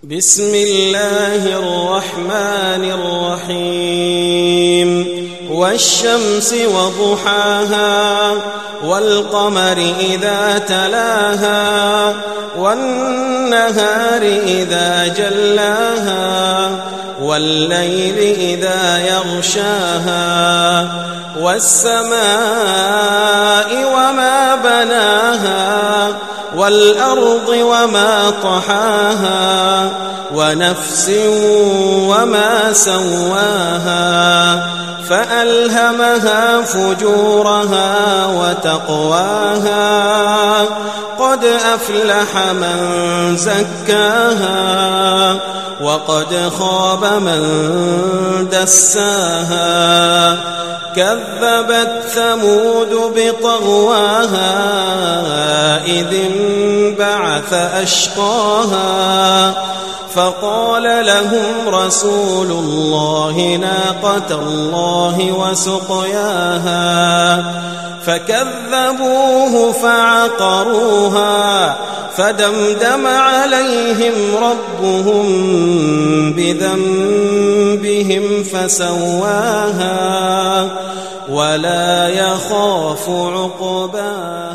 بسم الله الرحمن الرحيم والشمس وضحاها والقمر إذا تلاها والنهار إذا جلاها والليل إذا يغشاها والسماء وما بناها والأرض وما طحاها ونفس وما سواها فألهمها فجورها وتقواها قد أفلح من زكاها وقد خاب من دساها كذبت ثمود بطغواها إذ انبعث أشقاها فقال لهم رسول الله ناقة الله وسقياها فكذبوه فعقروها فدمدم عليهم ربهم بذنبهم فسواها ولا يخاف عقباها.